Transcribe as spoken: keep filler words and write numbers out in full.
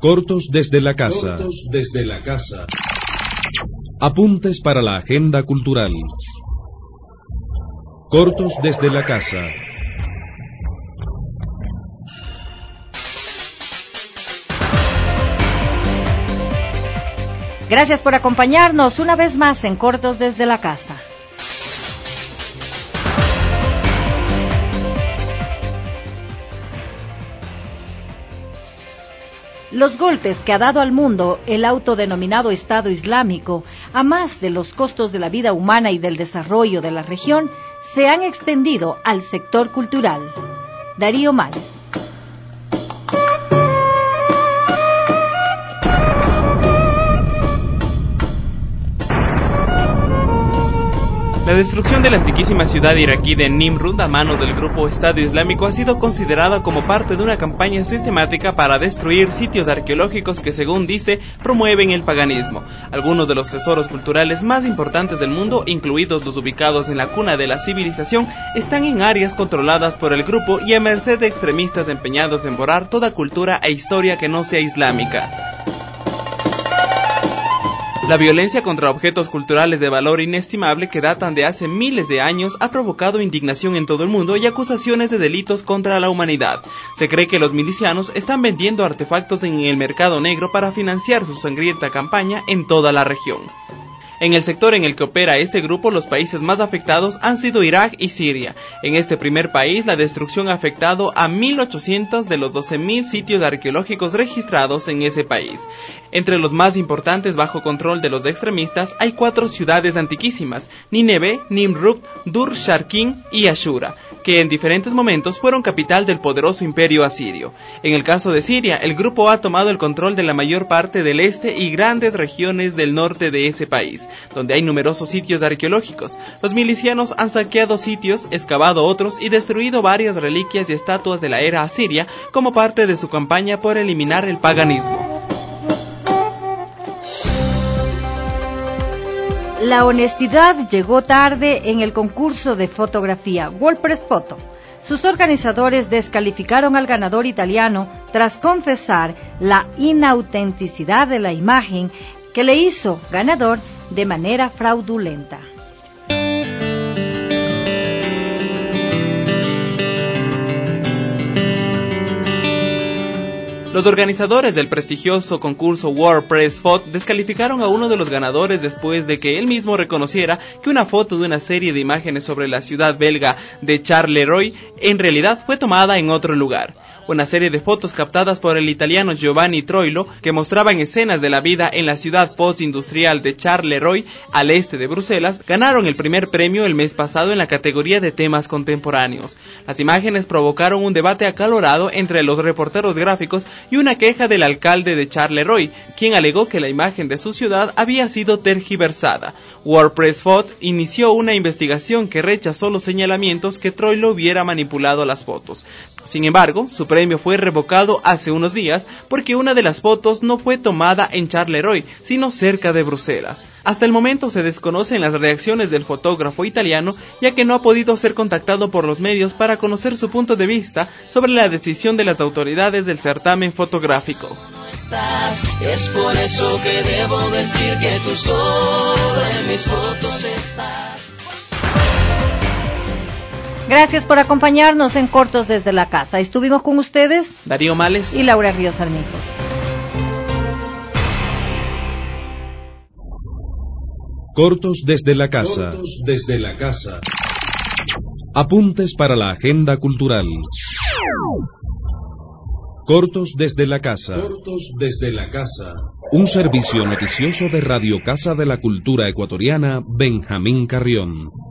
Cortos desde la casa. Cortos desde la casa. Apuntes para la agenda cultural. Cortos desde la casa. Gracias por acompañarnos una vez más en Cortos desde la casa. Los golpes que ha dado al mundo el autodenominado Estado Islámico, a más de los costos de la vida humana y del desarrollo de la región, se han extendido al sector cultural. Darío Males. La destrucción de la antiquísima ciudad iraquí de Nimrud a manos del grupo Estado Islámico ha sido considerada como parte de una campaña sistemática para destruir sitios arqueológicos que, según dice, promueven el paganismo. Algunos de los tesoros culturales más importantes del mundo, incluidos los ubicados en la cuna de la civilización, están en áreas controladas por el grupo y a merced de extremistas empeñados en borrar toda cultura e historia que no sea islámica. La violencia contra objetos culturales de valor inestimable que datan de hace miles de años ha provocado indignación en todo el mundo y acusaciones de delitos contra la humanidad. Se cree que los milicianos están vendiendo artefactos en el mercado negro para financiar su sangrienta campaña en toda la región. En el sector en el que opera este grupo, los países más afectados han sido Irak y Siria. En este primer país, la destrucción ha afectado a mil ochocientos de los doce mil sitios arqueológicos registrados en ese país. Entre los más importantes bajo control de los extremistas hay cuatro ciudades antiquísimas: Nínive, Nimrud, Dur-Sharkin y Ashura, que en diferentes momentos fueron capital del poderoso imperio asirio. En el caso de Siria, el grupo ha tomado el control de la mayor parte del este y grandes regiones del norte de ese país, donde hay numerosos sitios arqueológicos. Los milicianos han saqueado sitios, excavado otros y destruido varias reliquias y estatuas de la era asiria como parte de su campaña por eliminar el paganismo. La honestidad llegó tarde en el concurso de fotografía WordPress Photo. Sus organizadores descalificaron al ganador italiano tras confesar la inautenticidad de la imagen que le hizo ganador de manera fraudulenta. Los organizadores del prestigioso concurso WordPress Photo descalificaron a uno de los ganadores después de que él mismo reconociera que una foto de una serie de imágenes sobre la ciudad belga de Charleroi en realidad fue tomada en otro lugar. Una serie de fotos captadas por el italiano Giovanni Troilo que mostraban escenas de la vida en la ciudad postindustrial de Charleroi, al este de Bruselas, ganaron el primer premio el mes pasado en la categoría de temas contemporáneos. Las imágenes provocaron un debate acalorado entre los reporteros gráficos y una queja del alcalde de Charleroi, quien alegó que la imagen de su ciudad había sido tergiversada. WordPress Photo inició una investigación que rechazó los señalamientos que Troilo hubiera manipulado las fotos. Sin embargo, su premio fue revocado hace unos días porque una de las fotos no fue tomada en Charleroi, sino cerca de Bruselas. Hasta el momento se desconocen las reacciones del fotógrafo italiano, ya que no ha podido ser contactado por los medios para conocer su punto de vista sobre la decisión de las autoridades del certamen fotográfico. Es por eso que debo decir que tú solo en mis fotos estás. Gracias por acompañarnos en Cortos desde la casa. Estuvimos con ustedes Darío Males y Laura Ríos Armijos. Cortos desde la casa. Cortos desde la casa. Apuntes para la agenda cultural. Cortos desde la casa. Cortos desde la casa. Un servicio noticioso de Radio Casa de la Cultura Ecuatoriana, Benjamín Carrión.